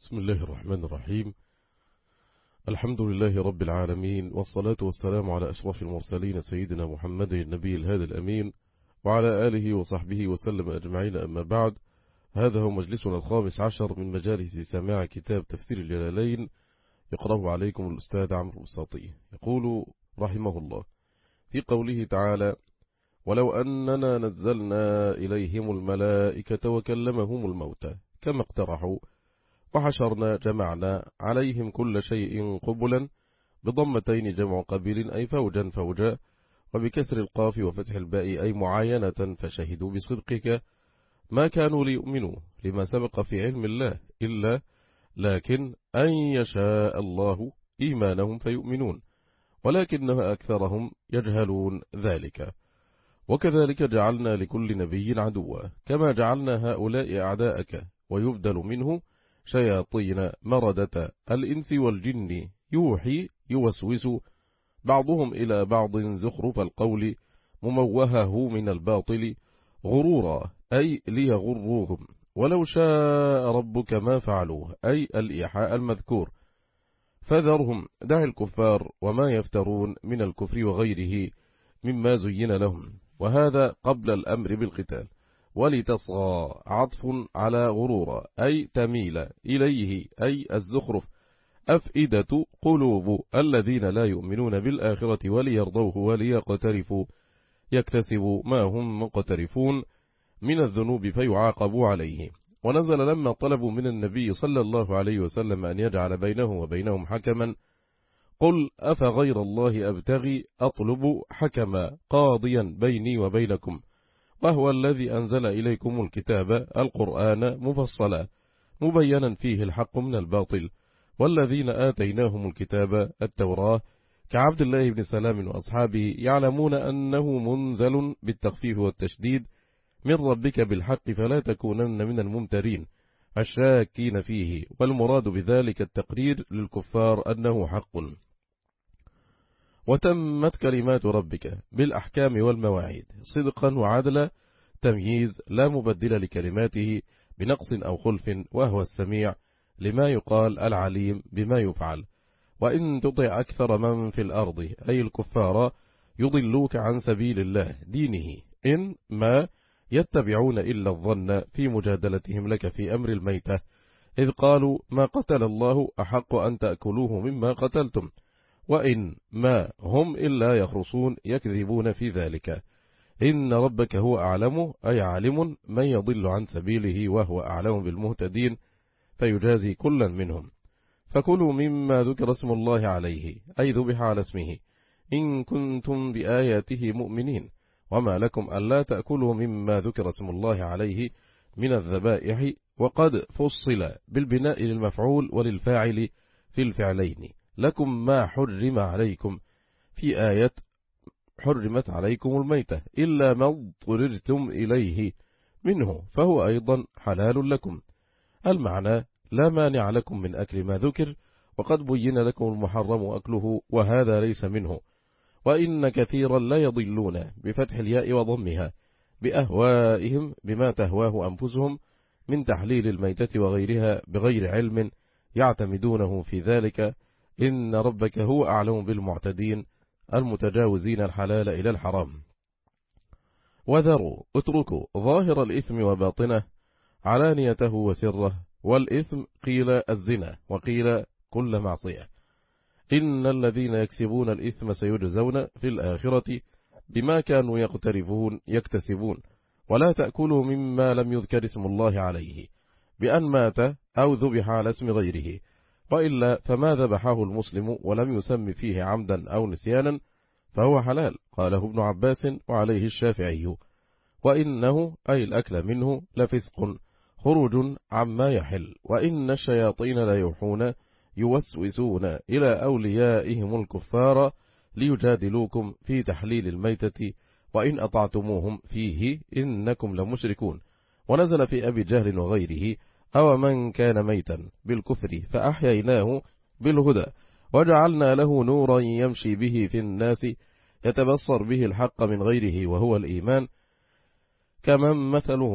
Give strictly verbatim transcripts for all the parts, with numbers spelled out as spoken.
بسم الله الرحمن الرحيم. الحمد لله رب العالمين، والصلاة والسلام على أشرف المرسلين سيدنا محمد النبي الهادي الأمين وعلى آله وصحبه وسلم أجمعين. أما بعد، هذا هو مجلسنا الخامس عشر من مجالس سماع كتاب تفسير الجلالين، يقرأه عليكم الأستاذ عمرو الساطي. يقول رحمه الله في قوله تعالى: ولو أننا نزلنا إليهم الملائكة وكلمهم الموتى كما اقترحوا وحشرنا جمعنا عليهم كل شيء قبلا، بضمتين جمع قبيل أي فوجا فوجا، وبكسر القاف وفتح الباء أي معاينة، فشهدوا بصدقك ما كانوا ليؤمنوا لما سبق في علم الله إلا لكن أن يشاء الله إيمانهم فيؤمنون، ولكن أكثرهم يجهلون ذلك. وكذلك جعلنا لكل نبي عدوا كما جعلنا هؤلاء أعداءك، ويبدل منه شياطين مردة الإنس والجن يوحي يوسوس بعضهم إلى بعض زخرف القول مموهه من الباطل غرورا أي ليغروهم، ولو شاء ربك ما فعلوه أي الإيحاء المذكور، فذرهم دع الكفار وما يفترون من الكفر وغيره مما زين لهم. وهذا قبل الأمر بالقتال. ولتصغى عطف على غرورا أي تميل إليه أي الزخرف أفئدة قلوب الذين لا يؤمنون بالآخرة وليرضوه وليقترفوا يكتسبوا ما هم مقترفون من الذنوب فيعاقبوا عليه. ونزل لما طلبوا من النبي صلى الله عليه وسلم أن يجعل بينه وبينهم حكما قل أفغير الله أبتغي أطلب حكما قاضيا بيني وبينكم وهو الذي أنزل إليكم الكتاب القرآن مفصلا مبينا فيه الحق من الباطل، والذين آتيناهم الكتاب التوراة كعبد الله بن سلام وأصحابه يعلمون أنه منزل بالتخفيف والتشديد من ربك بالحق، فلا تكونن من الممترين الشاكين فيه. والمراد بذلك التقرير للكفار أنه حق. وتمت كلمات ربك بالأحكام والمواعيد صدقا وعدلا، تمييز لا مبدل لكلماته بنقص أو خلف، وهو السميع لما يقال العليم بما يفعل. وإن تطع أكثر من في الأرض أي الكفار يضلوك عن سبيل الله دينه، إن ما يتبعون إلا الظن في مجادلتهم لك في أمر الميتة، إذ قالوا ما قتل الله أحق أن تأكلوه مما قتلتم، وإن ما هم إلا يخرصون يكذبون في ذلك. إن ربك هو أعلم أي عالم من يضل عن سبيله وهو أعلم بالمهتدين، فيجازي كلا منهم. فكلوا مما ذكر اسم الله عليه أي ذبح على اسمه إن كنتم بآياته مؤمنين، وما لكم ألا تأكلوا مما ذكر اسم الله عليه من الذبائح، وقد فصل بالبناء للمفعول وللفاعل في الفعلين. لكم ما حرم عليكم في آية حرمت عليكم الميتة إلا ما اضطررتم إليه منه فهو أيضا حلال لكم. المعنى لا مانع لكم من أكل ما ذكر، وقد بين لكم المحرم أكله وهذا ليس منه. وإن كثيرا لا يضلون بفتح الياء وضمها بأهوائهم بما تهواه أنفسهم من تحليل الميتة وغيرها بغير علم يعتمدونه في ذلك. إن ربك هو أعلم بالمعتدين المتجاوزين الحلال إلى الحرام. وذروا اتركوا ظاهر الإثم وباطنه علانيته وسره، والإثم قيل الزنا وقيل كل معصية. إن الذين يكسبون الإثم سيجزون في الآخرة بما كانوا يقترفون يكتسبون. ولا تأكلوا مما لم يذكر اسم الله عليه بأن مات أو ذبح على اسم غيره، وإلا فما ذبحه المسلم ولم يسم فيه عمدا أو نسيانا فهو حلال، قاله ابن عباس وعليه الشافعي. وإنه أي الأكل منه لفسق خروج عما يحل. وإن الشياطين لا يوحون يوسوسون إلى أوليائهم الكفار ليجادلوكم في تحليل الميتة، وإن أطعتموهم فيه إنكم لمشركون. ونزل في أبي جهل وغيره أو من كان ميتا بالكفر فأحييناه بالهدى وجعلنا له نورا يمشي به في الناس يتبصر به الحق من غيره وهو الإيمان، كمن مثلهم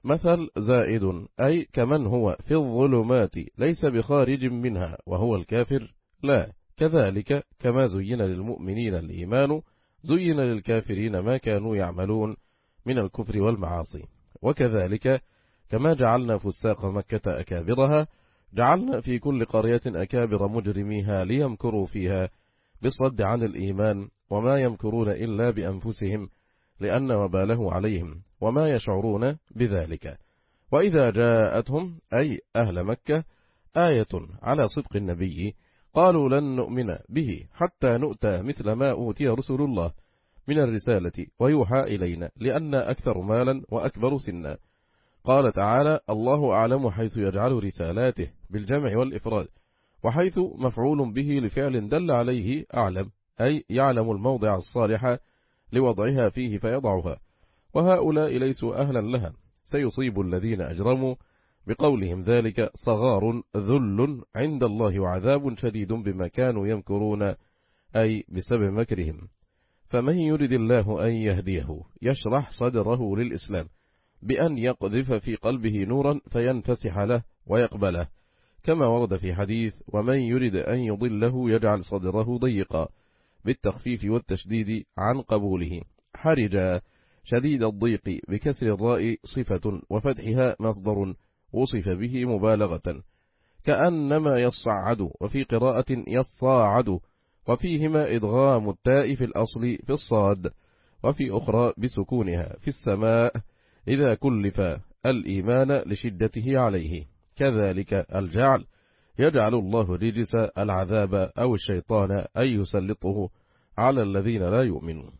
مثل زائد، أي كمن هو في الظلمات ليس بخارج منها وهو الكافر، لا، كذلك كما زين للمؤمنين الإيمان زين للكافرين ما كانوا يعملون من الكفر والمعاصي. وكذلك كما جعلنا فساق مكة أكابرها جعلنا في كل قرية أكابر مجرميها ليمكروا فيها بالصد عن الإيمان، وما يمكرون إلا بأنفسهم لأن وباله عليهم وما يشعرون بذلك. وإذا جاءتهم أي أهل مكة آية على صدق النبي قالوا لن نؤمن به حتى نؤتى مثل ما أوتي رسول الله من الرسالة ويوحى إلينا لأن أكثر مالا وأكبر سنا. قال تعالى الله أعلم حيث يجعل رسالاته بالجمع والإفراد، وحيث مفعول به لفعل دل عليه أعلم، أي يعلم الموضع الصالح لوضعها فيه فيضعها، وهؤلاء ليسوا أهلا لها. سيصيب الذين أجرموا بقولهم ذلك صغار ذل عند الله وعذاب شديد بما كانوا يمكرون، أي بسبب مكرهم. فمن يرد الله أن يهديه يشرح صدره للإسلام بأن يقذف في قلبه نورا فينفسح له ويقبله، كما ورد في حديث ومن يرد أن يضله يجعل صدره ضيقا بالتخفيف والتشديد عن قبوله، حرجا شديد الضيق بكسر الراء صفة وفتحها مصدر وصف به مبالغة، كأنما يصعد، وفي قراءة يصاعد، وفيهما إدغام التاء في الأصل في الصاد، وفي أخرى بسكونها في السماء إذا كلف الإيمان لشدته عليه. كذلك الجعل يجعل الله رجس العذاب أو الشيطان أن يسلطه على الذين لا يؤمنون.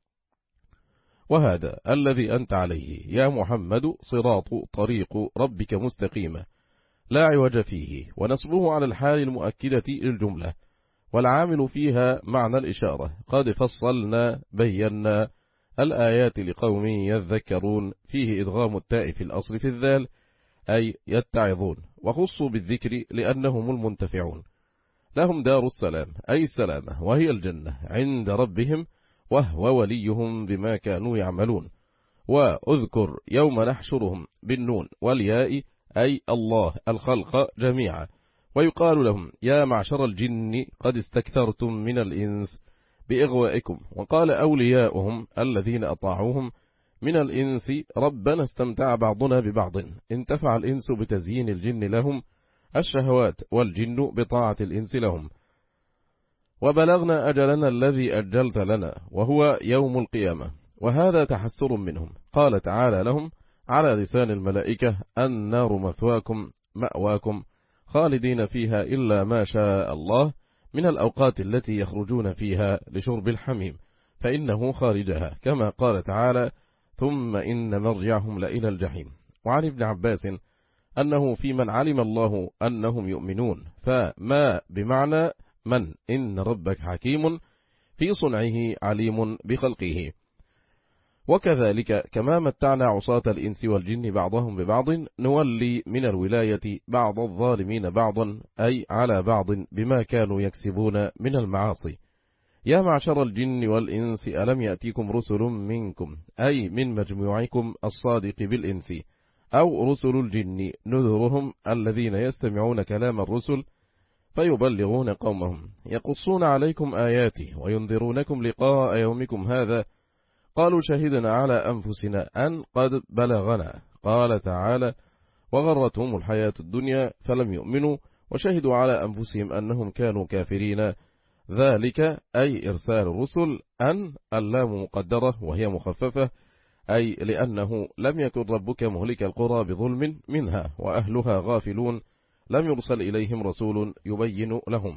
وهذا الذي أنت عليه يا محمد صراط طريق ربك مستقيمة لا عوج فيه، ونصبه على الحال المؤكدة للجملة، والعامل فيها معنى الإشارة. قد فصلنا بينا الآيات لقوم يذكرون، فيه إدغام التاء في الأصل في الذال أي يتعظون، وخصوا بالذكر لأنهم المنتفعون. لهم دار السلام أي السلامة، وهي الجنة عند ربهم، وهو وليهم بما كانوا يعملون. وأذكر يوم نحشرهم بالنون والياء أي الله الخلق جميعا، ويقال لهم يا معشر الجن قد استكثرتم من الإنس بإغوائكم. وقال أولياؤهم الذين أطاعوهم من الإنس ربنا استمتع بعضنا ببعض، انتفع الإنس بتزيين الجن لهم الشهوات والجن بطاعة الإنس لهم. وبلغنا أجلنا الذي أجلت لنا وهو يوم القيامة، وهذا تحسر منهم. قال تعالى لهم على لسان الملائكة النار مثواكم مأواكم خالدين فيها إلا ما شاء الله من الأوقات التي يخرجون فيها لشرب الحميم فإنه خارجها، كما قال تعالى ثم إن مرجعهم لإلى الجحيم. وعن ابن عباس أنه في من علم الله أنهم يؤمنون، فما بمعنى من إن ربك حكيم في صنعه عليم بخلقه. وكذلك كما متعنا عصاة الإنس والجن بعضهم ببعض نولي من الولاية بعض الظالمين بعضا أي على بعض بما كانوا يكسبون من المعاصي. يا معشر الجن والإنس ألم يأتيكم رسل منكم أي من مجموعكم الصادق بالإنس، أو رسل الجن نذرهم الذين يستمعون كلام الرسل فيبلغون قومهم يقصون عليكم آياته وينذرونكم لقاء يومكم هذا، قالوا شهدنا على أنفسنا أن قد بلغنا. قال تعالى وغرتهم الحياة الدنيا فلم يؤمنوا وشهدوا على أنفسهم أنهم كانوا كافرين. ذلك أي إرسال الرسل أن اللام مقدرة وهي مخففة، أي لأنه لم يكن ربك مهلك القرى بظلم منها وأهلها غافلون، لم يرسل إليهم رسول يبين لهم.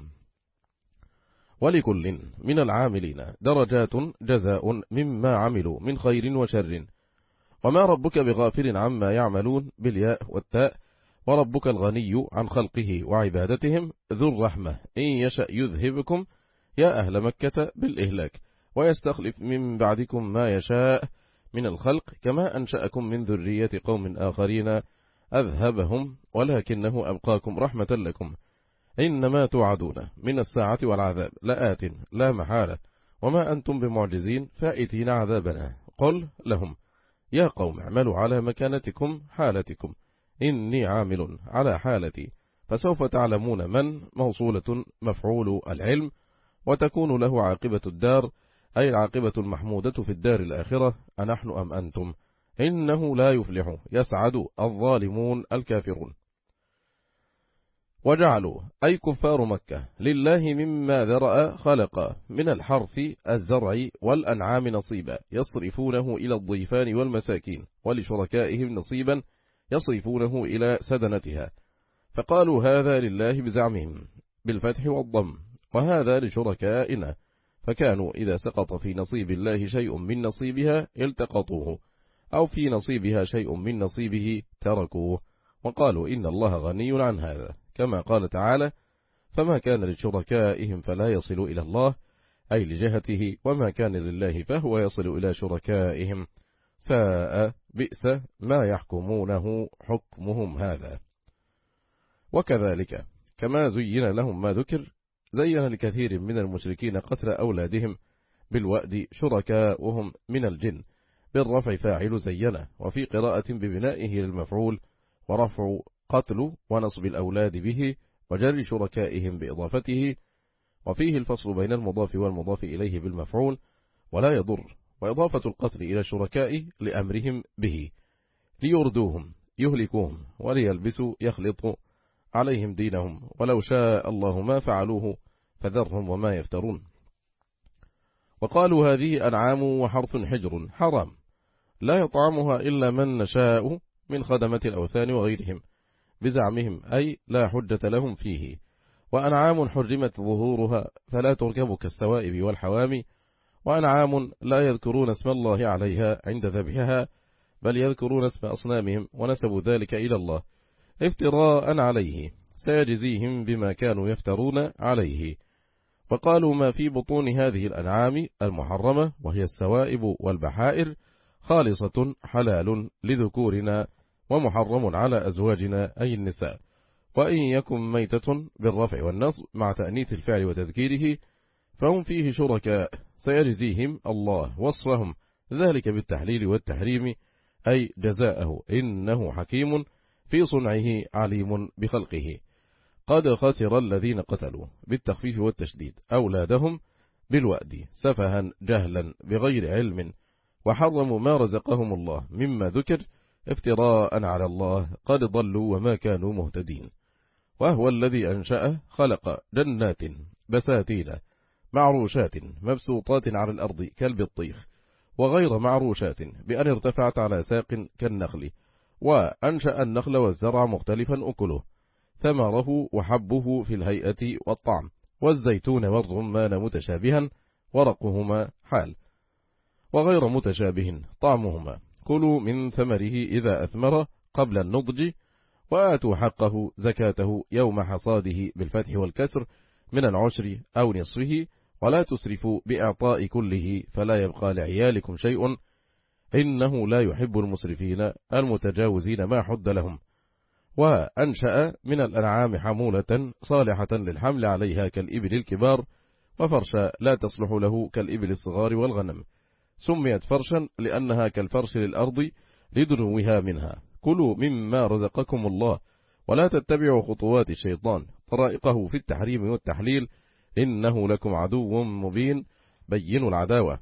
ولكل من العاملين درجات جزاء مما عملوا من خير وشر، وما ربك بغافل عما يعملون بالياء والتاء، وربك الغني عن خلقه وعبادتهم ذو الرحمة إن يشأ يذهبكم يا أهل مكة بالإهلاك ويستخلف من بعدكم ما يشاء من الخلق كما أنشأكم من ذرية قوم آخرين أذهبهم ولكنه أبقاكم رحمة لكم. إنما توعدون من الساعة والعذاب لآت لا محالة، وما أنتم بمعجزين فائتين عذابنا. قل لهم يا قوم اعملوا على مكانتكم حالتكم إني عامل على حالتي، فسوف تعلمون من موصولة مفعول العلم، وتكون له عاقبة الدار، أي العاقبة المحمودة في الدار الآخرة، أنحن أم أنتم، إنه لا يفلح يسعد الظالمون الكافرون. وجعلوا أي كفار مكة لله مما ذرأ خلق من الحرث الزرع والأنعام نصيبا يصرفونه إلى الضيفان والمساكين، ولشركائهم نصيبا يصرفونه إلى سدنتها، فقالوا هذا لله بزعمهم بالفتح والضم، وهذا لشركائنا، فكانوا إذا سقط في نصيب الله شيء من نصيبها التقطوه، أو في نصيبها شيء من نصيبه تركوه، وقالوا إن الله غني عن هذا، كما قال تعالى فما كان لشركائهم فلا يصل إلى الله، أي لجهته، وما كان لله فهو يصل إلى شركائهم، ساء بئس ما يحكمونه حكمهم هذا. وكذلك كما زين لهم ما ذكر، زين لكثير من المشركين قتل أولادهم بالوأد شركاؤهم من الجن بالرفع فاعل زينه، وفي قراءة ببنائه للمفعول ورفع قتل ونصب الأولاد به وجر شركائهم بإضافته، وفيه الفصل بين المضاف والمضاف إليه بالمفعول ولا يضر، وإضافة القتل إلى الشركاء لأمرهم به ليردوهم يهلكوهم وليلبسوا يخلطوا عليهم دينهم، ولو شاء الله ما فعلوه فذرهم وما يفترون. وقالوا هذه أنعام وحرث حجر حرام لا يطعمها إلا من نشاء من خدمة الأوثان وغيرهم بزعمهم، أي لا حجة لهم فيه، وأنعام حرمت ظهورها فلا تركب كالسوائب والحوامي، وأنعام لا يذكرون اسم الله عليها عند ذبحها بل يذكرون اسم أصنامهم ونسبوا ذلك إلى الله افتراء عليه، سيجزيهم بما كانوا يفترون عليه. وقالوا ما في بطون هذه الأنعام المحرمة وهي السوائب والبحائر خالصة حلال لذكورنا ومحرم على أزواجنا أي النساء، وإن يكن ميتة بالرفع والنصب مع تأنيث الفعل وتذكيره فهم فيه شركاء، سيجزيهم الله وصفهم ذلك بالتحليل والتحريم، أي جزاءه إنه حكيم في صنعه عليم بخلقه. قد خسر الذين قتلوا بالتخفيف والتشديد أولادهم بالوأد سفها جهلا بغير علم، وحرموا ما رزقهم الله مما ذكر افتراء على الله، قد ضلوا وما كانوا مهتدين. وهو الذي أنشأ خلق جنات بساتين معروشات مبسوطات على الأرض كالبطيخ، وغير معروشات بأن ارتفعت على ساق كالنخل، وأنشأ النخل والزرع مختلفا أكله ثمره وحبه في الهيئة والطعم، والزيتون والرمان متشابها ورقهما حال وغير متشابه طعمهما، كلوا من ثمره إذا أثمر قبل النضج، وآتوا حقه زكاته يوم حصاده بالفتح والكسر من العشر أو نصفه، ولا تسرفوا بإعطاء كله فلا يبقى لعيالكم شيء إنه لا يحب المسرفين المتجاوزين ما حد لهم. وأنشأ من الأنعام حمولة صالحة للحمل عليها كالإبل الكبار، وفرشا لا تصلح له كالإبل الصغار والغنم، سميت فرشا لأنها كالفرش للأرض لدنوها منها. كلوا مما رزقكم الله ولا تتبعوا خطوات الشيطان طرائقه في التحريم والتحليل، إنه لكم عدو مبين بين العداوة.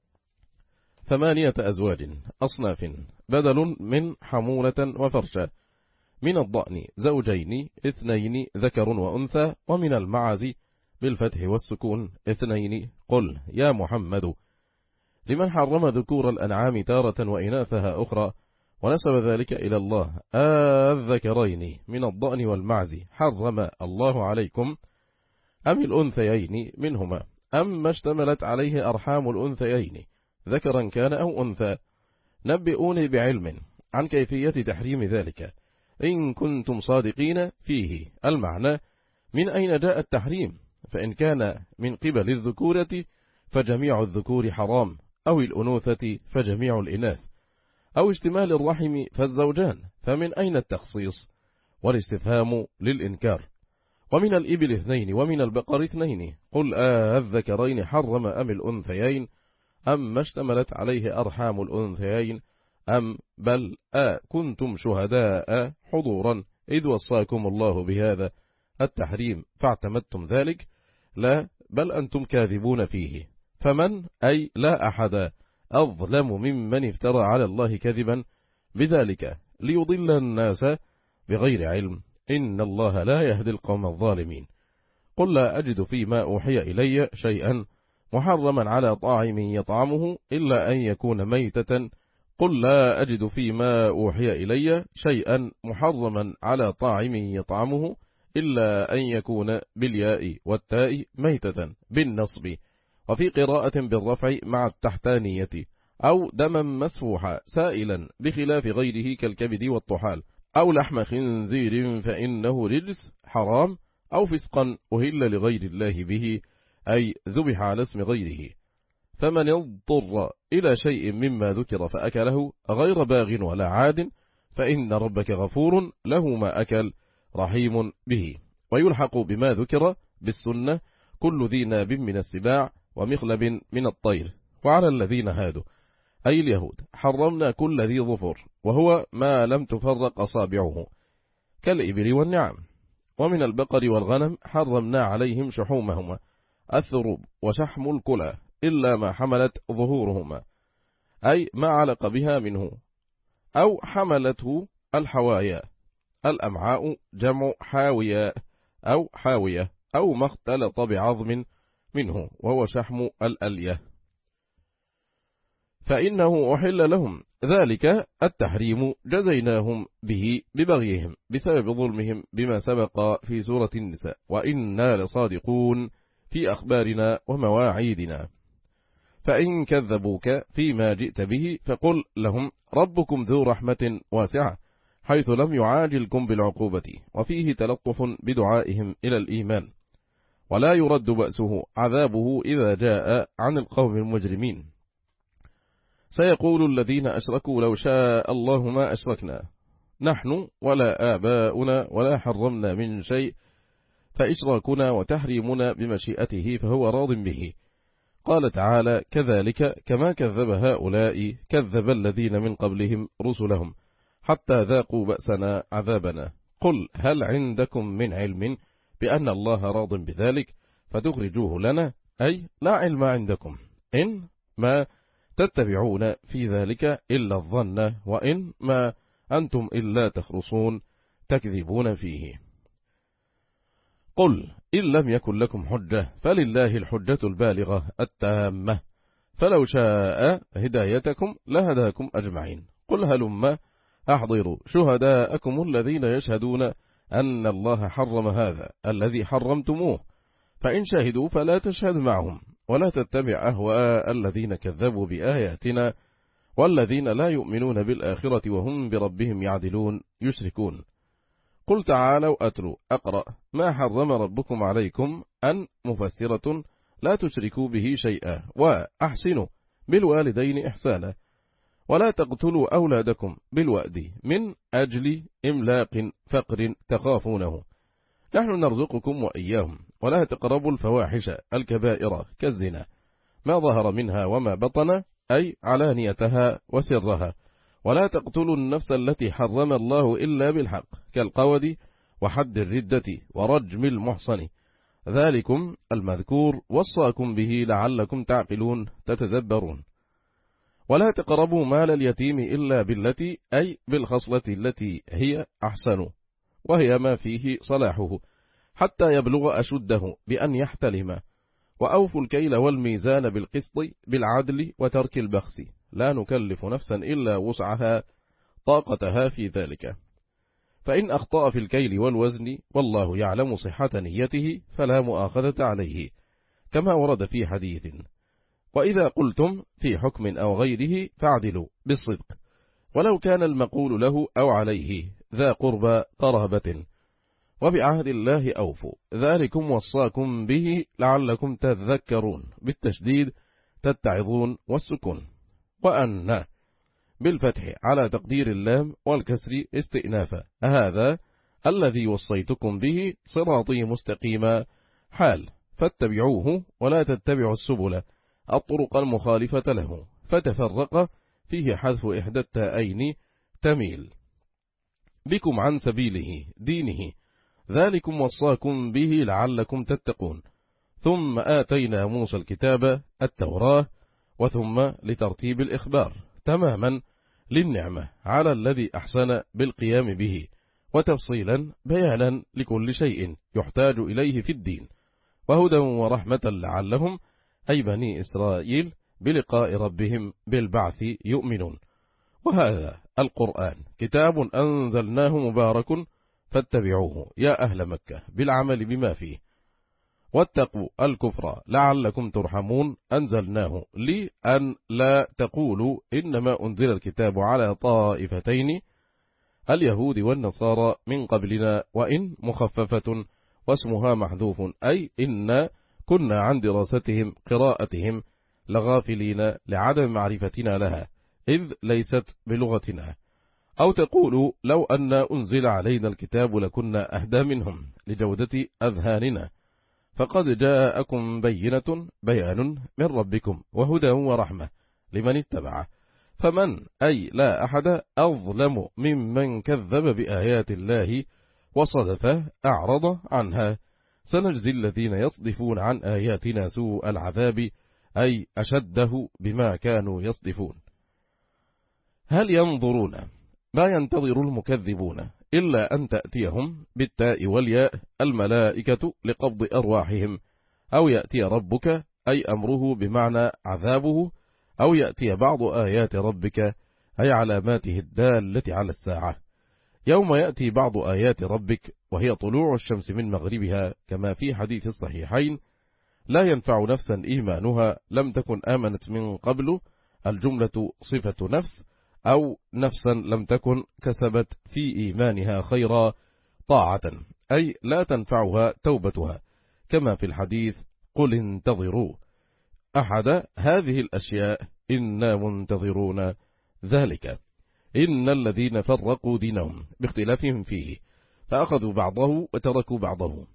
ثمانية أزواج أصناف بدل من حمولة وفرشا، من الضأن زوجين اثنين ذكر وأنثى، ومن المعز بالفتح والسكون اثنين. قل يا محمد لمن حرم ذكور الأنعام تارة وإناثها أخرى، ونسب ذلك إلى الله الذكرين من الضأن والمعز حرم الله عليكم أم الأنثيين منهما، أم ما اشتملت عليه أرحام الأنثيين ذكرا كان أو أنثى، نبئوني بعلم عن كيفية تحريم ذلك إن كنتم صادقين فيه. المعنى من أين جاء التحريم، فإن كان من قبل الذكورة فجميع الذكور حرام، أو الأنوثة فجميع الإناث، أو اشتمال الرحم فالزوجان، فمن أين التخصيص والاستفهام للإنكار. ومن الإبل اثنين ومن البقر اثنين. قل آه الذكرين حرم أم الأنثيين أم ما اشتملت عليه أرحام الأنثيين أم بل آ كنتم شهداء حضورا إذ وصاكم الله بهذا التحريم فاعتمدتم ذلك؟ لا، بل أنتم كاذبون فيه. فمن أي لا أحد أظلم ممن افترى على الله كذبا بذلك ليضل الناس بغير علم، إن الله لا يهدي القوم الظالمين. قل لا أجد فيما أوحي إلي شيئا محرما على طاعم يطعمه إلا أن يكون ميتة قل لا أجد فيما أوحي إلي شيئا محرما على طاعم يطعمه إلا أن يكون بالياء والتاء ميتة بالنصب، وفي قراءة بالرفع مع التحتانية، أو دما مسفوحا سائلا بخلاف غيره كالكبد والطحال، أو لحم خنزير فإنه رجس حرام، أو فسقا أهل لغير الله به أي ذبح على اسم غيره. فمن اضطر إلى شيء مما ذكر فأكله غير باغ ولا عاد فإن ربك غفور له ما أكل رحيم به. ويلحق بما ذكر بالسنة كل ذي ناب من السباع ومخلب من الطير. وعلى الذين هادوا أي اليهود حرمنا كل ذي ظفر، وهو ما لم تفرق أصابعه كالإبل والنعم. ومن البقر والغنم حرمنا عليهم شحومهما الثروب وشحم الكلى إلا ما حملت ظهورهما، أي ما علق بها منه أو حملته الحوايا. الأمعاء جمع حاوية أو حاوية، أو ما اختلط بعظم منه وهو شحم الألية، فإنه أحل لهم ذلك التحريم جزيناهم به ببغيهم بسبب ظلمهم بما سبق في سورة النساء، وإنا لصادقون في أخبارنا ومواعيدنا. فإن كذبوك فيما جئت به فقل لهم ربكم ذو رحمة واسعة حيث لم يعاجلكم بالعقوبة، وفيه تلطف بدعائهم إلى الإيمان، ولا يرد بأسه عذابه إذا جاء عن القوم المجرمين. سيقول الذين أشركوا لو شاء الله ما أشركنا نحن ولا آباؤنا ولا حرمنا من شيء، فإشراكنا وتحريمنا بمشيئته فهو راض به. قال تعالى كذلك كما كذب هؤلاء كذب الذين من قبلهم رسلهم حتى ذاقوا بأسنا عذابنا. قل هل عندكم من علم بأن الله راض بذلك فتخرجوه لنا، أي لا علم عندكم، إن ما تتبعون في ذلك إلا الظن وإن ما أنتم إلا تخرصون تكذبون فيه. قل إن لم يكن لكم حجة فلله الحجة البالغة التامة، فلو شاء هدايتكم لهداكم أجمعين. قل هلم أحضروا شهداءكم الذين يشهدون أن الله حرم هذا الذي حرمتموه، فإن شهدوا فلا تشهد معهم، ولا تتبع أهواء الذين كذبوا بآياتنا والذين لا يؤمنون بالآخرة وهم بربهم يعدلون يشركون. قل تعالوا أتلوا أقرأ ما حرم ربكم عليكم أن مفسرة لا تشركوا به شيئا وأحسنوا بالوالدين إحسانا، ولا تقتلوا أولادكم بالوأد من أجل إملاق فقر تخافونه، نحن نرزقكم وإياهم، ولا تقربوا الفواحش الكبائر كالزنا ما ظهر منها وما بطن أي علانيتها وسرها، ولا تقتلوا النفس التي حرم الله إلا بالحق كالقود وحد الردة ورجم المحصن، ذلكم المذكور وصاكم به لعلكم تعقلون تتدبرون. ولا تقربوا مال اليتيم إلا بالتي أي بالخصلة التي هي أحسن، وهي ما فيه صلاحه حتى يبلغ أشده بأن يحتلم، وأوفوا الكيل والميزان بالقسط بالعدل وترك البخس، لا نكلف نفسا إلا وسعها طاقتها في ذلك. فإن أخطأ في الكيل والوزن والله يعلم صحة نيته فلا مؤاخذة عليه، كما ورد في حديث. وإذا قلتم في حكم أو غيره فاعدلوا بالصدق، ولو كان المقول له أو عليه ذا قربى قرابة، وبعهد الله أوفوا، ذلكم وصاكم به لعلكم تذكرون، بالتشديد تتعظون والسكون. وأن بالفتح على تقدير اللام والكسر استئنافا، هذا الذي وصيتكم به صراطي مستقيما حال، فاتبعوه ولا تتبعوا السبل الطرق المخالفة له فتفرق فيه حذف إحدى التاءين تميل. بكم عن سبيله دينه ذلكم وصاكم به لعلكم تتقون. ثم آتينا موسى الكتاب التوراة، وثم لترتيب الإخبار تماما للنعمة على الذي أحسن بالقيام به، وتفصيلا بيانا لكل شيء يحتاج إليه في الدين، وهدى ورحمة لعلهم أي بني إسرائيل بلقاء ربهم بالبعث يؤمنون. وهذا القرآن كتاب أنزلناه مبارك فاتبعوه يا أهل مكة بالعمل بما فيه، واتقوا الكفر لعلكم ترحمون أنزلناه لأن لا تقولوا إنما أنزل الكتاب على طائفتين اليهود والنصارى من قبلنا، وإن مخففة واسمها محذوف أي إن كنا عن دراستهم قراءتهم لغافلين لعدم معرفتنا لها إذ ليست بلغتنا. أو تقولوا لو أن أنزل علينا الكتاب لكنا أهدى منهم لجودة أذهاننا، فقد جاءكم بينة بيان من ربكم وهدى ورحمة لمن اتبعه. فمن أي لا أحد أظلم ممن كذب بآيات الله وصدف أعرض عنها. سنجزي الذين يصدفون عن آياتنا سوء العذاب أي أشده بما كانوا يصدفون. هل ينظرون ما ينتظر المكذبون إلا أن تأتيهم بالتاء والياء الملائكة لقبض أرواحهم، أو يأتي ربك أي أمره بمعنى عذابه، أو يأتي بعض آيات ربك أي علاماته الدالة على الساعة. يوم يأتي بعض آيات ربك وهي طلوع الشمس من مغربها كما في حديث الصحيحين لا ينفع نفسا إيمانها لم تكن آمنت من قبل، الجملة صفة نفس، أو نفسا لم تكن كسبت في إيمانها خيرا طاعة أي لا تنفعها توبتها، كما في الحديث قل انتظروا أحد هذه الأشياء إنا منتظرون ذلك. إن الذين فرقوا دينهم باختلافهم فيه فأخذوا بعضه وتركوا بعضه،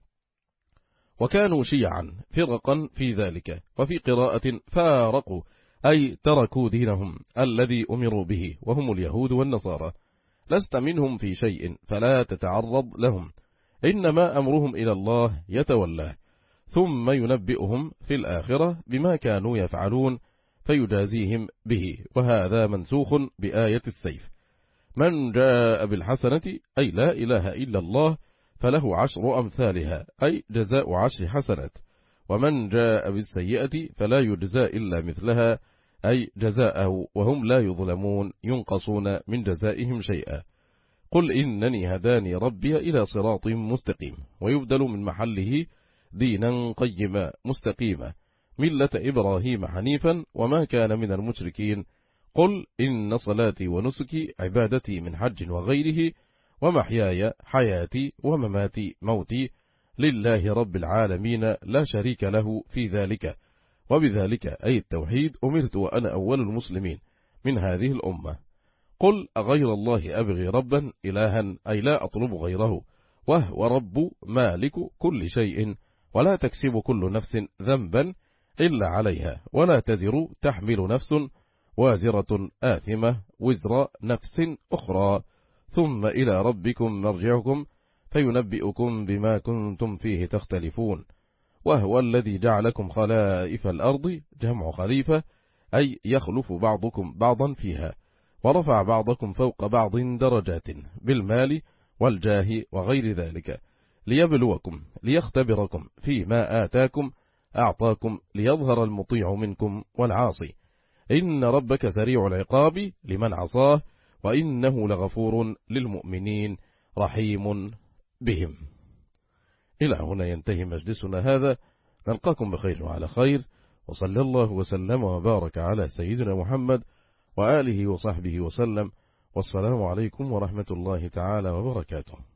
وكانوا شيعا فرقا في ذلك. وفي قراءة فارقوا أي تركوا دينهم الذي أمروا به وهم اليهود والنصارى. لست منهم في شيء فلا تتعرض لهم، إنما أمرهم إلى الله يتولاه، ثم ينبئهم في الآخرة بما كانوا يفعلون فيجازيهم به. وهذا منسوخ بآية السيف. من جاء بالحسنة أي لا إله إلا الله فله عشر أمثالها أي جزاء عشر حسنات، ومن جاء بالسيئة فلا يجزى إلا مثلها أي جزاءه وهم لا يظلمون ينقصون من جزائهم شيئا. قل إنني هداني ربي إلى صراط مستقيم، ويبدل من محله دينا قيما مستقيما ملة إبراهيم حنيفا وما كان من المشركين. قل إن صلاتي ونسكي عبادتي من حج وغيره، ومحياي حياتي ومماتي موتي لله رب العالمين لا شريك له في ذلك، وبذلك أي التوحيد أمرت وأنا أول المسلمين من هذه الأمة. قل أغير الله أبغي ربا إلها أي لا أطلب غيره، وهو رب مالك كل شيء، ولا تكسب كل نفس ذنبا إلا عليها، ولا تزر تحمل نفس وازرة آثمة وزر نفس أخرى، ثم إلى ربكم مرجعكم فينبئكم بما كنتم فيه تختلفون. وهو الذي جعلكم خلائف الأرض جمع خليفة أي يخلف بعضكم بعضا فيها، ورفع بعضكم فوق بعض درجات بالمال والجاه وغير ذلك، ليبلوكم ليختبركم فيما آتاكم أعطاكم ليظهر المطيع منكم والعاصي. إن ربك سريع العقاب لمن عصاه، وإنه لغفور للمؤمنين رحيم بهم. إلى هنا ينتهي مجلسنا هذا، نلقاكم بخير وعلى خير، وصلى الله وسلم وبارك على سيدنا محمد وآله وصحبه وسلم، والسلام عليكم ورحمة الله تعالى وبركاته.